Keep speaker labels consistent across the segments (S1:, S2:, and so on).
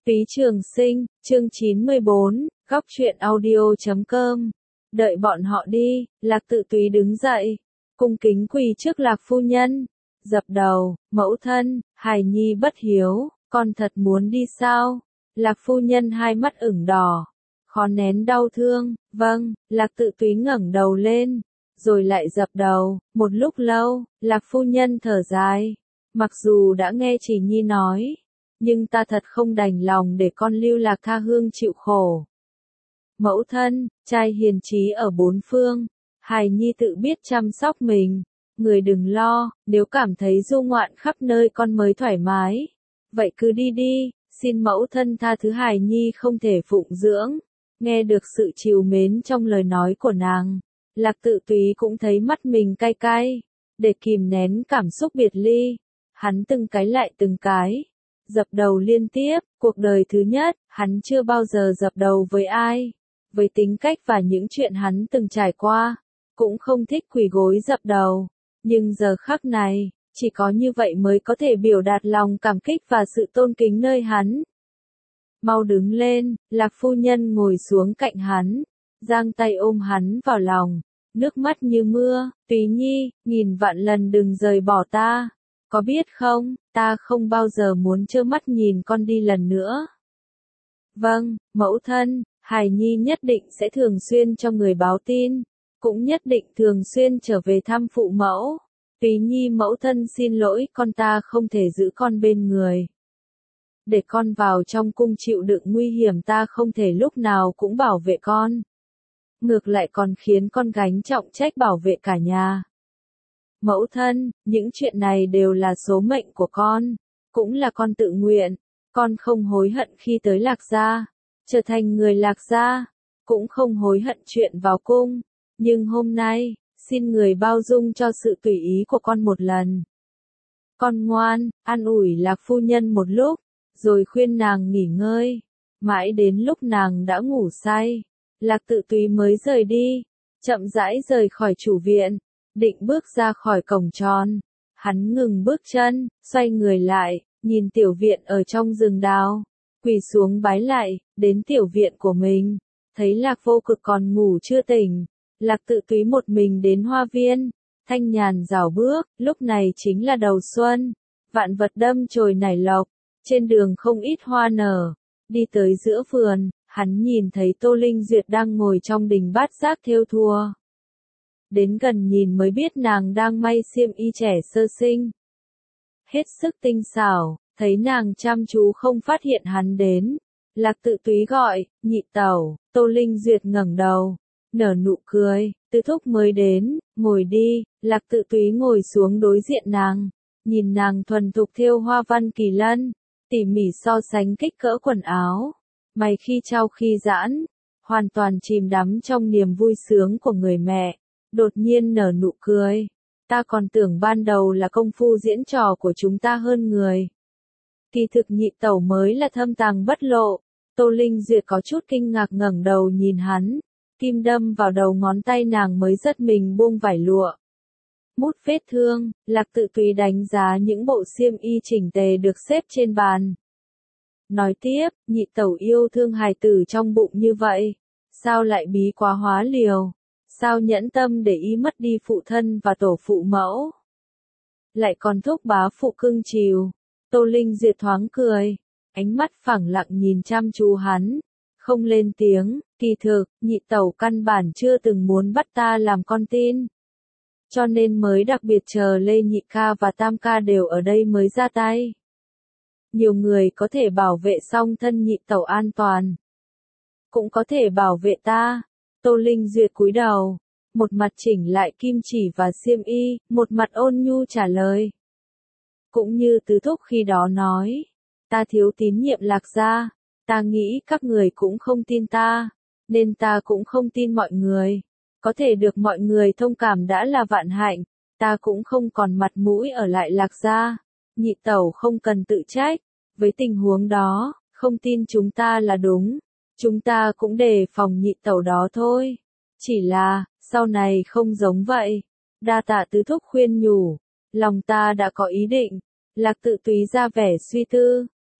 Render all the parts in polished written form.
S1: Túy Trường Sinh, chương 94, góc truyện audio.com. Đợi bọn họ đi, Lạc Tự Túy đứng dậy, cung kính quỳ trước Lạc phu nhân, dập đầu, mẫu thân, hài nhi bất hiếu, con thật muốn đi sao? Lạc phu nhân hai mắt ửng đỏ, khó nén đau thương, vâng, Lạc Tự Túy ngẩng đầu lên, rồi lại dập đầu, một lúc lâu, Lạc phu nhân thở dài, mặc dù đã nghe Chỉ Nhi nói, nhưng ta thật không đành lòng để con lưu lạc tha hương chịu khổ. Mẫu thân, trai hiền trí ở bốn phương, hài nhi tự biết chăm sóc mình, người đừng lo, nếu cảm thấy du ngoạn khắp nơi con mới thoải mái. Vậy cứ đi đi, xin mẫu thân tha thứ hài nhi không thể phụng dưỡng. Nghe được sự trìu mến trong lời nói của nàng, Lạc Tự Túy cũng thấy mắt mình cay cay, để kìm nén cảm xúc biệt ly, hắn từng cái lại từng cái, dập đầu liên tiếp, cuộc đời thứ nhất, hắn chưa bao giờ dập đầu với ai. Với tính cách và những chuyện hắn từng trải qua, cũng không thích quỳ gối dập đầu. Nhưng giờ khắc này, chỉ có như vậy mới có thể biểu đạt lòng cảm kích và sự tôn kính nơi hắn. Mau đứng lên, Lạc phu nhân ngồi xuống cạnh hắn, giang tay ôm hắn vào lòng, nước mắt như mưa, Túy Nhi, nghìn vạn lần đừng rời bỏ ta. Có biết không, ta không bao giờ muốn trơ mắt nhìn con đi lần nữa. Vâng, mẫu thân, hài nhi nhất định sẽ thường xuyên cho người báo tin, cũng nhất định thường xuyên trở về thăm phụ mẫu. Túy Nhi mẫu thân xin lỗi, con ta không thể giữ con bên người. Để con vào trong cung chịu đựng nguy hiểm, ta không thể lúc nào cũng bảo vệ con. Ngược lại còn khiến con gánh trọng trách bảo vệ cả nhà. Mẫu thân, những chuyện này đều là số mệnh của con, cũng là con tự nguyện, con không hối hận khi tới Lạc gia, trở thành người Lạc gia, cũng không hối hận chuyện vào cung, nhưng hôm nay, xin người bao dung cho sự tùy ý của con một lần. Con ngoan, an ủi Lạc phu nhân một lúc, rồi khuyên nàng nghỉ ngơi, mãi đến lúc nàng đã ngủ say, Lạc Tự Túy mới rời đi, chậm rãi rời khỏi chủ viện. Định bước ra khỏi cổng tròn, hắn ngừng bước chân, xoay người lại, nhìn tiểu viện ở trong rừng đào, quỳ xuống bái lại, đến tiểu viện của mình, thấy Lạc Vô Cực còn ngủ chưa tỉnh, Lạc Tự Túy một mình đến hoa viên, thanh nhàn rảo bước, lúc này chính là đầu xuân, vạn vật đâm chồi nảy lộc, trên đường không ít hoa nở, đi tới giữa vườn, hắn nhìn thấy Tô Linh Duyệt đang ngồi trong đình bát giác thêu thùa. Đến gần nhìn mới biết nàng đang may xiêm y trẻ sơ sinh. Hết sức tinh xảo, thấy nàng chăm chú không phát hiện hắn đến. Lạc Tự Túy gọi, nhị tẩu, Tô Linh Duyệt ngẩng đầu, nở nụ cười, Tứ thúc mới đến, ngồi đi. Lạc Tự Túy ngồi xuống đối diện nàng, nhìn nàng thuần thục thêu hoa văn kỳ lân, tỉ mỉ so sánh kích cỡ quần áo, mày khi trao khi giãn, hoàn toàn chìm đắm trong niềm vui sướng của người mẹ. Đột nhiên nở nụ cười, ta còn tưởng ban đầu là công phu diễn trò của chúng ta hơn người. Kỳ thực nhị tẩu mới là thâm tàng bất lộ. Tô Linh Duyệt có chút kinh ngạc ngẩng đầu nhìn hắn, kim đâm vào đầu ngón tay nàng mới giật mình buông vải lụa. Mút vết thương, Lạc Tự Túy đánh giá những bộ xiêm y chỉnh tề được xếp trên bàn. Nói tiếp, nhị tẩu yêu thương hài tử trong bụng như vậy, sao lại bí quá hóa liều? Sao nhẫn tâm để ý mất đi phụ thân và tổ phụ mẫu? Lại còn thúc bá phụ cưng chiều. Tô Linh Duyệt thoáng cười, ánh mắt phẳng lặng nhìn chăm chú hắn, không lên tiếng, kỳ thực, nhị tẩu căn bản chưa từng muốn bắt ta làm con tin. Cho nên mới đặc biệt chờ Lê Nhị ca và Tam ca đều ở đây mới ra tay. Nhiều người có thể bảo vệ song thân nhị tẩu an toàn, cũng có thể bảo vệ ta. Tô Linh Duyệt cúi đầu, một mặt chỉnh lại kim chỉ và xiêm y, một mặt ôn nhu trả lời. Cũng như Tứ thúc khi đó nói, ta thiếu tín nhiệm Lạc gia, ta nghĩ các người cũng không tin ta, nên ta cũng không tin mọi người. Có thể được mọi người thông cảm đã là vạn hạnh, ta cũng không còn mặt mũi ở lại Lạc gia. Nhị tẩu không cần tự trách, với tình huống đó, không tin chúng ta là đúng. Chúng ta cũng đề phòng nhị tẩu đó thôi. Chỉ là, sau này không giống vậy. Đa tạ Tứ thúc khuyên nhủ. Lòng ta đã có ý định. Lạc Tự Túy ra vẻ suy tư.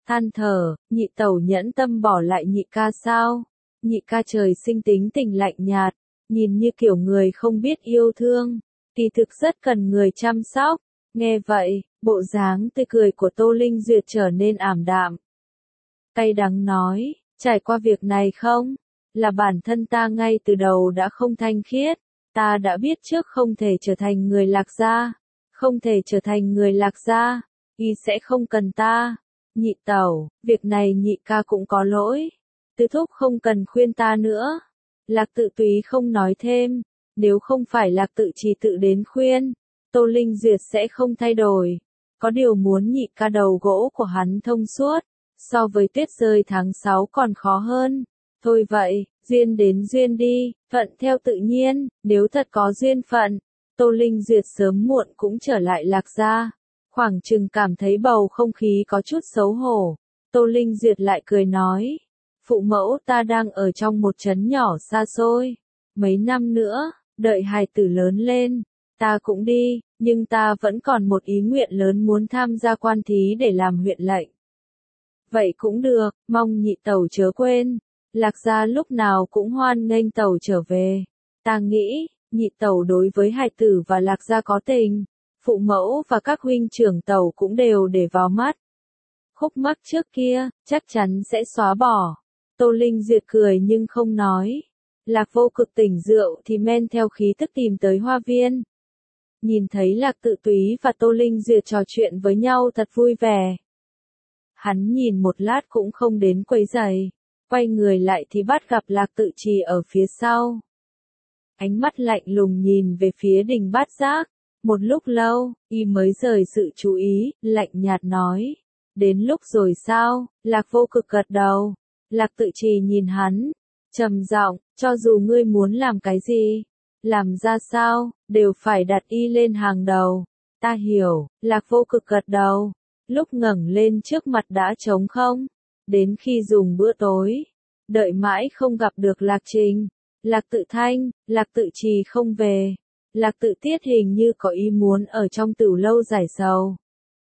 S1: than thở, nhị tẩu nhẫn tâm bỏ lại nhị ca sao? Nhị ca trời sinh tính tình lạnh nhạt, nhìn như kiểu người không biết yêu thương, kỳ thực rất cần người chăm sóc. Nghe vậy, bộ dáng tươi cười của Tô Linh Duyệt trở nên ảm đạm. Cay đắng nói, trải qua việc này không? Là bản thân ta ngay từ đầu đã không thanh khiết, ta đã biết trước không thể trở thành người Lạc gia, không thể trở thành người Lạc gia, y sẽ không cần ta. Nhị tẩu, việc này nhị ca cũng có lỗi, tứ thúc không cần khuyên ta nữa. Lạc Tự Túy không nói thêm, nếu không phải Lạc Tự Trì tự đến khuyên, Tô Linh Duyệt sẽ không thay đổi. Có điều muốn nhị ca đầu gỗ của hắn thông suốt, so với tuyết rơi tháng 6 còn khó hơn. Thôi vậy, duyên đến duyên đi, phận theo tự nhiên, nếu thật có duyên phận, Tô Linh Duyệt sớm muộn cũng trở lại Lạc gia. Khoảng chừng cảm thấy bầu không khí có chút xấu hổ, Tô Linh Duyệt lại cười nói, phụ mẫu ta đang ở trong một trấn nhỏ xa xôi, mấy năm nữa, đợi hài tử lớn lên, ta cũng đi, nhưng ta vẫn còn một ý nguyện lớn muốn tham gia quan thí để làm huyện lệnh. Vậy cũng được, mong nhị tẩu chớ quên, Lạc gia lúc nào cũng hoan nghênh tẩu trở về. Ta nghĩ, nhị tẩu đối với hài tử và Lạc gia có tình, phụ mẫu và các huynh trưởng tẩu cũng đều để vào mắt. Khúc mắc trước kia, chắc chắn sẽ xóa bỏ. Tô Linh Duyệt cười nhưng không nói. Lạc Vô Cực tỉnh rượu thì men theo khí tức tìm tới hoa viên. Nhìn thấy Lạc Tự Túy và Tô Linh Duyệt trò chuyện với nhau thật vui vẻ. Hắn nhìn một lát cũng không đến quấy rầy, quay người lại thì bắt gặp Lạc Tự Trì ở phía sau. Ánh mắt lạnh lùng nhìn về phía Đình Bát Giác, một lúc lâu, y mới rời sự chú ý, lạnh nhạt nói, đến lúc rồi sao? Lạc Vô Cực gật đầu. Lạc Tự Trì nhìn hắn, trầm giọng, cho dù ngươi muốn làm cái gì, làm ra sao, đều phải đặt y lên hàng đầu. Ta hiểu, Lạc Vô Cực gật đầu, lúc ngẩng lên trước mặt đã trống không, đến khi dùng bữa tối, đợi mãi không gặp được Lạc Trình, Lạc Tự Thanh, Lạc Tự Trì không về, Lạc Tự Tiết hình như có ý muốn ở trong tửu lâu giải sầu.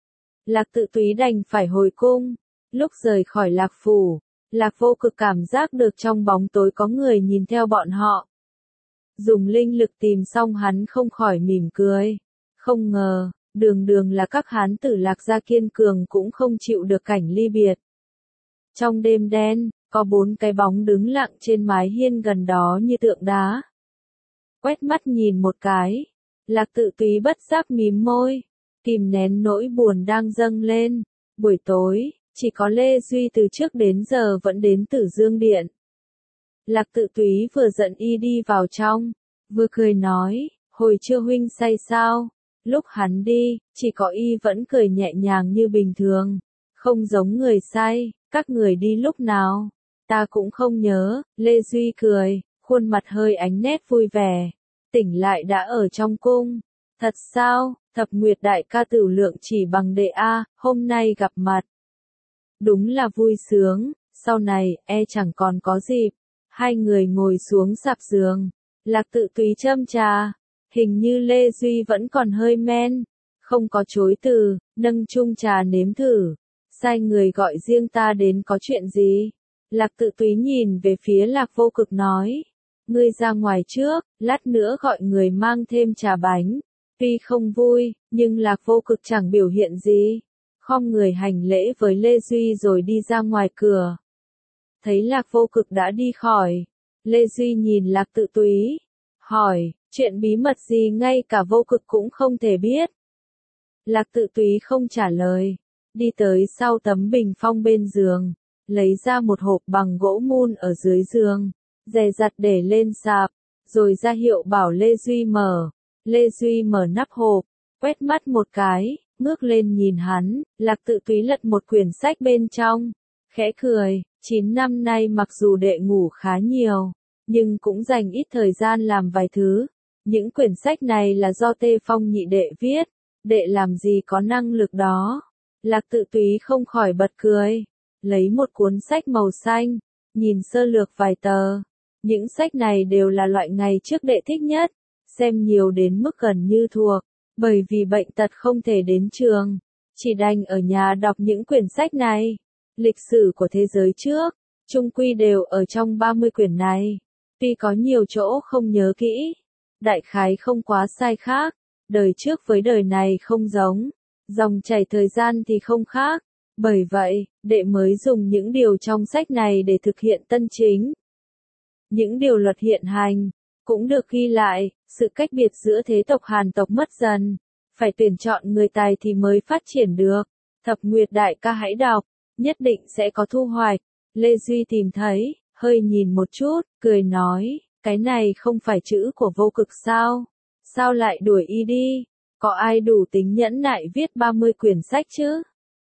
S1: Lạc Tự Túy đành phải hồi cung, lúc rời khỏi Lạc Phủ, Lạc Vô Cực cảm giác được trong bóng tối có người nhìn theo bọn họ. Dùng linh lực tìm xong hắn không khỏi mỉm cười. Không ngờ, đường đường là các hán tử Lạc gia kiên cường cũng không chịu được cảnh ly biệt. Trong đêm đen, có 4 cái bóng đứng lặng trên mái hiên gần đó như tượng đá. Quét mắt nhìn một cái, Lạc Tự Túy bất giác mím môi, kìm nén nỗi buồn đang dâng lên. Buổi tối, chỉ có Lê Duy từ trước đến giờ vẫn đến Tử Dương Điện. Lạc Tự Túy vừa giận y đi vào trong, vừa cười nói, hồi trưa huynh say sao? Lúc hắn đi, chỉ có y vẫn cười nhẹ nhàng như bình thường, không giống người say. Các người đi lúc nào? Ta cũng không nhớ. Lê Duy cười, khuôn mặt hơi ánh nét vui vẻ. Tỉnh lại đã ở trong cung. Thật sao? Thập Nguyệt đại ca Tửu Lượng chỉ bằng đệ A, hôm nay gặp mặt. Đúng là vui sướng, sau này, chẳng còn có dịp. Hai người ngồi xuống sạp giường. Lạc Tự Túy châm trà. Hình như Lê Duy vẫn còn hơi men. Không có chối từ, nâng chung trà nếm thử. Sai người gọi riêng ta đến có chuyện gì? Lạc Tự Túy nhìn về phía Lạc Vô Cực nói. Ngươi ra ngoài trước, lát nữa gọi người mang thêm trà bánh. Tuy không vui, nhưng Lạc Vô Cực chẳng biểu hiện gì. Khom người hành lễ với Lê Duy rồi đi ra ngoài cửa. Thấy Lạc Vô Cực đã đi khỏi. Lê Duy nhìn Lạc Tự Túy. Hỏi, chuyện bí mật gì ngay cả Vô Cực cũng không thể biết. Lạc Tự Túy không trả lời. Đi tới sau tấm bình phong bên giường. Lấy ra một hộp bằng gỗ mun ở dưới giường. Dè dặt để lên sạp. Rồi ra hiệu bảo Lê Duy mở. Lê Duy mở nắp hộp. Quét mắt một cái. Ngước lên nhìn hắn. Lạc Tự Túy lật một quyển sách bên trong. Khẽ cười. 9 năm nay mặc dù đệ ngủ khá nhiều, nhưng cũng dành ít thời gian làm vài thứ. Những quyển sách này là do Tê Phong nhị đệ viết. Đệ làm gì có năng lực đó. Lạc Tự Túy không khỏi bật cười. Lấy một cuốn sách màu xanh. Nhìn sơ lược vài tờ. Những sách này đều là loại ngày trước đệ thích nhất. Xem nhiều đến mức gần như thuộc. Bởi vì bệnh tật không thể đến trường. Chỉ đành ở nhà đọc những quyển sách này. Lịch sử của thế giới trước, chung quy đều ở trong 30 quyển này. Tuy có nhiều chỗ không nhớ kỹ, đại khái không quá sai khác, đời trước với đời này không giống, dòng chảy thời gian thì không khác. Bởi vậy, đệ mới dùng những điều trong sách này để thực hiện tân chính. Những điều luật hiện hành, cũng được ghi lại, sự cách biệt giữa thế tộc Hàn tộc mất dần. Phải tuyển chọn người tài thì mới phát triển được. Thập Nguyệt đại ca hãy đọc, nhất định sẽ có thu hoạch. Lê Duy tìm thấy, hơi nhìn một chút, cười nói, cái này không phải chữ của vô cực sao? Sao lại đuổi y đi? Có ai đủ tính nhẫn nại viết 30 quyển sách chứ?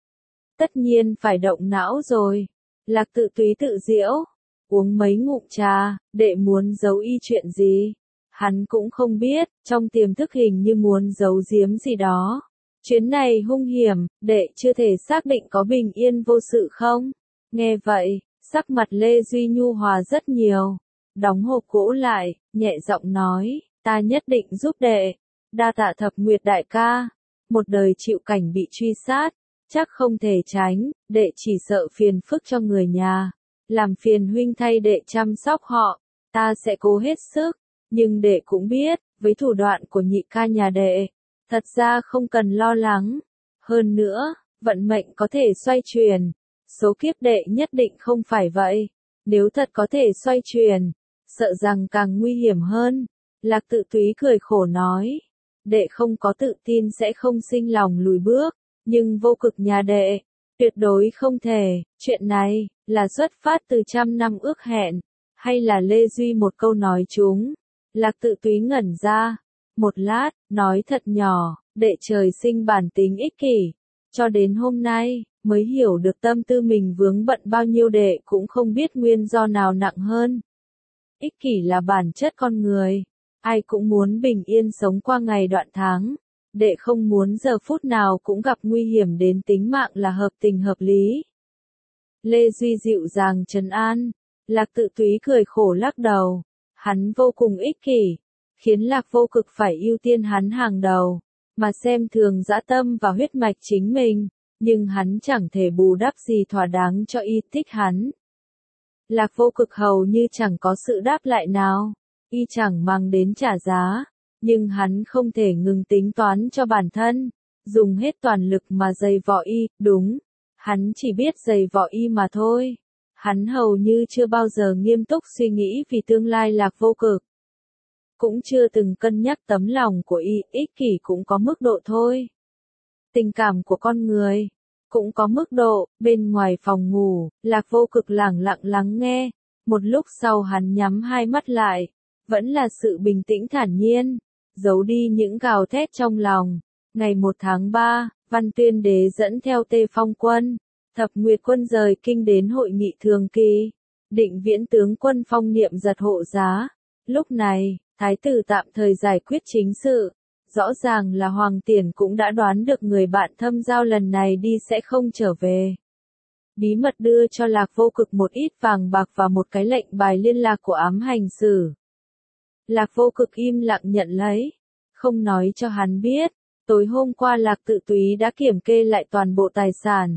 S1: Tất nhiên phải động não rồi. Lạc Tự Túy tự giễu, uống mấy ngụm trà, đệ muốn giấu y chuyện gì? Hắn cũng không biết, trong tiềm thức hình như muốn giấu giếm gì đó. Chuyến này hung hiểm, đệ chưa thể xác định có bình yên vô sự không? Nghe vậy, sắc mặt Lê Duy nhu hòa rất nhiều. Đóng hộp gỗ lại, nhẹ giọng nói, ta nhất định giúp đệ. Đa tạ Thập Nguyệt đại ca. Một đời chịu cảnh bị truy sát, chắc không thể tránh, đệ chỉ sợ phiền phức cho người nhà. Làm phiền huynh thay đệ chăm sóc họ, ta sẽ cố hết sức. Nhưng đệ cũng biết, với thủ đoạn của nhị ca nhà đệ, thật ra không cần lo lắng. Hơn nữa, vận mệnh có thể xoay chuyển. Số kiếp đệ nhất định không phải vậy. Nếu thật có thể xoay chuyển, sợ rằng càng nguy hiểm hơn. Lạc Tự Túy cười khổ nói. Đệ không có tự tin sẽ không sinh lòng lùi bước. Nhưng vô cực nhà đệ, tuyệt đối không thể. Chuyện này, là xuất phát từ trăm năm ước hẹn. Hay là Lê Duy một câu nói chúng. Lạc Tự Túy ngẩn ra. Một lát, nói thật nhỏ, đệ trời sinh bản tính ích kỷ. Cho đến hôm nay, mới hiểu được tâm tư mình vướng bận bao nhiêu đệ cũng không biết nguyên do nào nặng hơn. Ích kỷ là bản chất con người. Ai cũng muốn bình yên sống qua ngày đoạn tháng. Đệ không muốn giờ phút nào cũng gặp nguy hiểm đến tính mạng là hợp tình hợp lý. Lê Duy dịu dàng trấn an. Lạc Tự Túy cười khổ lắc đầu. Hắn vô cùng ích kỷ, khiến Lạc Vô Cực phải ưu tiên hắn hàng đầu, mà xem thường dã tâm và huyết mạch chính mình, nhưng hắn chẳng thể bù đắp gì thỏa đáng cho y thích hắn. Lạc Vô Cực hầu như chẳng có sự đáp lại nào, y chẳng mang đến trả giá, nhưng hắn không thể ngừng tính toán cho bản thân, dùng hết toàn lực mà giày vò y, đúng, hắn chỉ biết giày vò y mà thôi. Hắn hầu như chưa bao giờ nghiêm túc suy nghĩ vì tương lai Lạc Vô Cực. Cũng chưa từng cân nhắc tấm lòng của y, ích kỷ cũng có mức độ thôi. Tình cảm của con người, cũng có mức độ. Bên ngoài phòng ngủ, Lạc Vô Cực lẳng lặng lắng nghe. Một lúc sau hắn nhắm hai mắt lại, vẫn là sự bình tĩnh thản nhiên, giấu đi những gào thét trong lòng. Ngày 1 tháng 3, Văn Tuyên Đế dẫn theo Tê Phong quân, Thập Nguyệt quân rời kinh đến hội nghị thường kỳ. Định Viễn tướng quân Phong Niệm giật hộ giá. Lúc này, thái tử tạm thời giải quyết chính sự. Rõ ràng là Hoàng Tiền cũng đã đoán được người bạn thâm giao lần này đi sẽ không trở về. Bí mật đưa cho Lạc Vô Cực một ít vàng bạc và một cái lệnh bài liên lạc của ám hành sử. Lạc Vô Cực im lặng nhận lấy, không nói cho hắn biết. Tối hôm qua Lạc Tự Túy đã kiểm kê lại toàn bộ tài sản.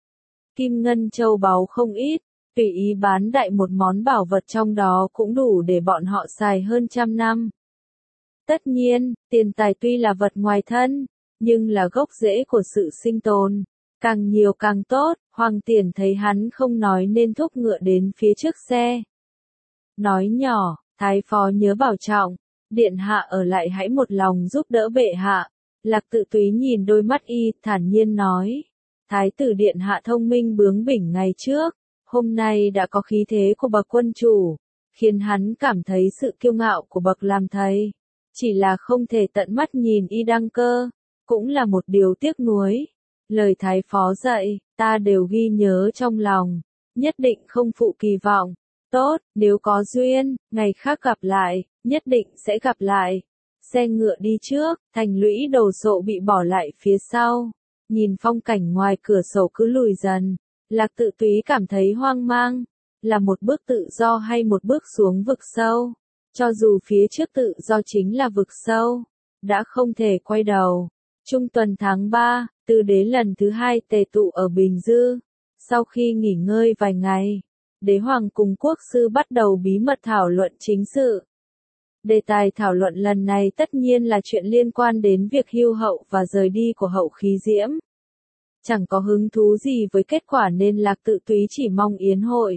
S1: Kim ngân châu báu không ít, tùy ý bán đại một món bảo vật trong đó cũng đủ để bọn họ xài hơn 100 năm. Tất nhiên, tiền tài tuy là vật ngoài thân, nhưng là gốc rễ của sự sinh tồn. Càng nhiều càng tốt. Hoàng Tiền thấy hắn không nói nên thúc ngựa đến phía trước xe. Nói nhỏ, thái phó nhớ bảo trọng, điện hạ ở lại hãy một lòng giúp đỡ bệ hạ. Lạc Tự Túy nhìn đôi mắt y, thản nhiên nói. Thái tử điện hạ thông minh bướng bỉnh ngày trước, hôm nay đã có khí thế của bậc quân chủ, khiến hắn cảm thấy sự kiêu ngạo của bậc làm thầy. Chỉ là không thể tận mắt nhìn y đăng cơ, cũng là một điều tiếc nuối. Lời thái phó dạy, ta đều ghi nhớ trong lòng, nhất định không phụ kỳ vọng. Tốt, nếu có duyên, ngày khác gặp lại, nhất định sẽ gặp lại. Xe ngựa đi trước, thành lũy đồ sộ bị bỏ lại phía sau. Nhìn phong cảnh ngoài cửa sổ cứ lùi dần, Lạc Tự Túy cảm thấy hoang mang, là một bước tự do hay một bước xuống vực sâu. Cho dù phía trước tự do chính là vực sâu, đã không thể quay đầu. Trung tuần tháng 3, Tư Đế lần thứ 2 tề tụ ở Bình Dư. Sau khi nghỉ ngơi vài ngày, đế hoàng cùng quốc sư bắt đầu bí mật thảo luận chính sự. Đề tài thảo luận lần này tất nhiên là chuyện liên quan đến việc hưu hậu và rời đi của Hậu Khí Diễm. Chẳng có hứng thú gì với kết quả nên Lạc Tự Túy chỉ mong yến hội.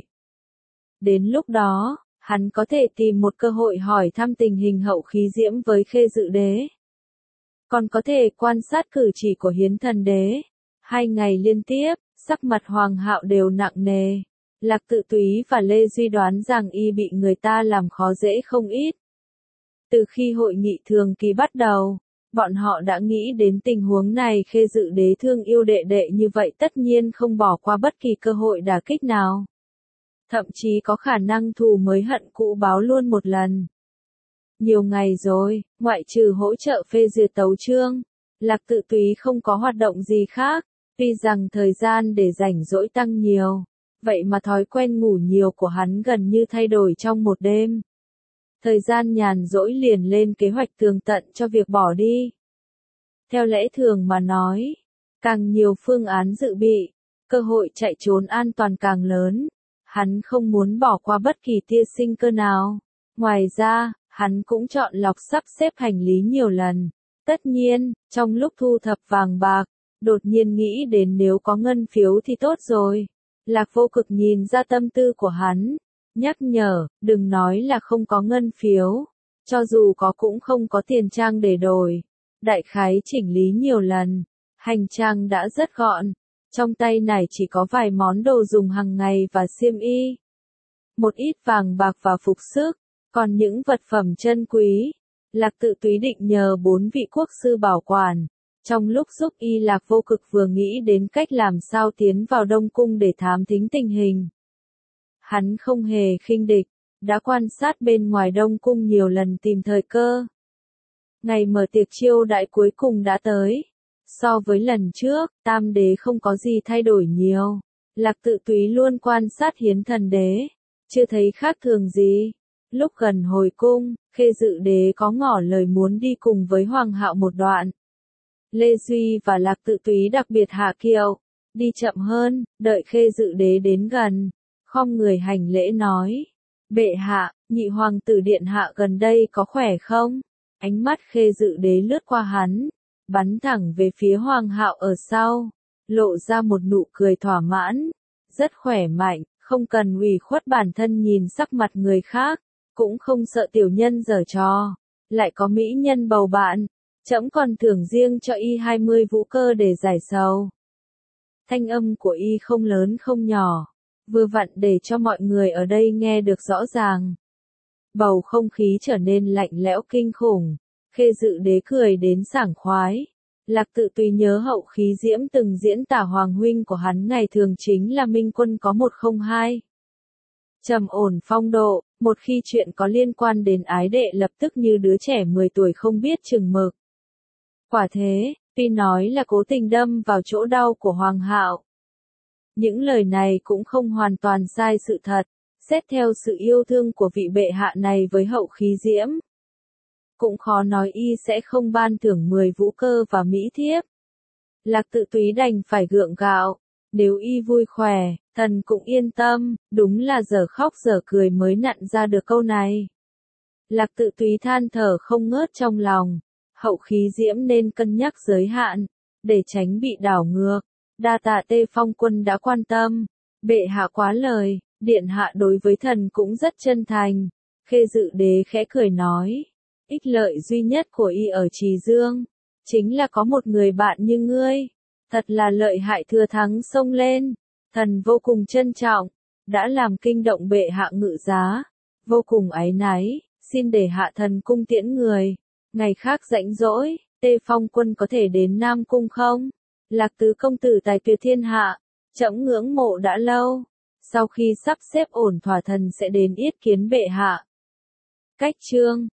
S1: Đến lúc đó, hắn có thể tìm một cơ hội hỏi thăm tình hình Hậu Khí Diễm với Khê Dự Đế. Còn có thể quan sát cử chỉ của Hiến Thần Đế. 2 ngày liên tiếp, sắc mặt Hoàng hạo đều nặng nề. Lạc Tự Túy và Lê Duy đoán rằng y bị người ta làm khó dễ không ít. Từ khi hội nghị thường kỳ bắt đầu, bọn họ đã nghĩ đến tình huống này. Khê Dự Đế thương yêu đệ đệ như vậy tất nhiên không bỏ qua bất kỳ cơ hội đả kích nào. Thậm chí có khả năng thù mới hận cũ báo luôn một lần. Nhiều ngày rồi, ngoại trừ hỗ trợ phê duyệt tấu chương, Lạc Tự Túy không có hoạt động gì khác. Tuy rằng thời gian để rảnh rỗi tăng nhiều, vậy mà thói quen ngủ nhiều của hắn gần như thay đổi trong một đêm. Thời gian nhàn rỗi liền lên kế hoạch tường tận cho việc bỏ đi. Theo lẽ thường mà nói, càng nhiều phương án dự bị, cơ hội chạy trốn an toàn càng lớn. Hắn không muốn bỏ qua bất kỳ tia sinh cơ nào. Ngoài ra, hắn cũng chọn lọc sắp xếp hành lý nhiều lần. Tất nhiên, trong lúc thu thập vàng bạc, đột nhiên nghĩ đến nếu có ngân phiếu thì tốt rồi. Lạc Vô Cực nhìn ra tâm tư của hắn, nhắc nhở, đừng nói là không có ngân phiếu, cho dù có cũng không có tiền trang để đổi. Đại khái chỉnh lý nhiều lần, hành trang đã rất gọn, trong tay này chỉ có vài món đồ dùng hàng ngày và xiêm y. Một ít vàng bạc và phục sức, còn những vật phẩm chân quý, Lạc Tự Túy định nhờ 4 vị quốc sư bảo quản. Trong lúc giúp y, Lạc Vô Cực vừa nghĩ đến cách làm sao tiến vào Đông Cung để thám thính tình hình. Hắn không hề khinh địch, đã quan sát bên ngoài Đông Cung nhiều lần tìm thời cơ. Ngày mở tiệc chiêu đãi cuối cùng đã tới. So với lần trước, Tam Đế không có gì thay đổi nhiều. Lạc Tự Túy luôn quan sát Hiến Thần Đế, chưa thấy khác thường gì. Lúc gần hồi cung, Khê Dự Đế có ngỏ lời muốn đi cùng với Hoàng hạo một đoạn. Lê Duy và Lạc Tự Túy đặc biệt hạ kiệu, đi chậm hơn, đợi Khê Dự Đế đến gần, khom người hành lễ nói: "Bệ hạ, nhị hoàng tử điện hạ gần đây có khỏe không?" Ánh mắt Khê Dự Đế lướt qua hắn, bắn thẳng về phía Hoàng hạo ở sau, lộ ra một nụ cười thỏa mãn. Rất khỏe mạnh, không cần ủy khuất bản thân nhìn sắc mặt người khác, cũng không sợ tiểu nhân giở trò, lại có mỹ nhân bầu bạn. Trẫm còn thưởng riêng cho y 20 vũ cơ để giải sầu. Thanh âm của y không lớn không nhỏ, vừa vặn để cho mọi người ở đây nghe được rõ ràng. Bầu không khí trở nên lạnh lẽo kinh khủng. Khê Dự Đế cười đến sảng khoái. Lạc Tự Túy nhớ Hậu Khí Diễm từng diễn tả hoàng huynh của hắn ngày thường chính là minh quân có 102. Trầm ổn phong độ, một khi chuyện có liên quan đến ái đệ lập tức như đứa trẻ 10 tuổi không biết chừng mực. Quả thế, tuy nói là cố tình đâm vào chỗ đau của Hoàng hạo, những lời này cũng không hoàn toàn sai sự thật. Xét theo sự yêu thương của vị bệ hạ này với Hậu Khí Diễm, cũng khó nói y sẽ không ban thưởng 10 vũ cơ và mỹ thiếp. Lạc Tự Túy đành phải gượng gạo, nếu y vui khỏe, thần cũng yên tâm. Đúng là giờ khóc giờ cười mới nặn ra được câu này. Lạc Tự Túy than thở không ngớt trong lòng. Hậu Khí Diễm nên cân nhắc giới hạn, để tránh bị đảo ngược. Đa tạ Tê Phong quân đã quan tâm. Bệ hạ quá lời, điện hạ đối với thần cũng rất chân thành. Khê Dự Đế khẽ cười nói, ích lợi duy nhất của y ở Trì Dương, chính là có một người bạn như ngươi. Thật là lợi hại, thừa thắng xông lên. Thần vô cùng trân trọng, đã làm kinh động bệ hạ ngự giá. Vô cùng áy náy, xin để hạ thần cung tiễn người. Ngày khác rảnh rỗi, Tê Phong quân có thể đến Nam Cung không? Lạc tứ công tử tài tuyệt thiên hạ, trẫm ngưỡng mộ đã lâu. Sau khi sắp xếp ổn thỏa thần sẽ đến yết kiến bệ hạ. Cách chương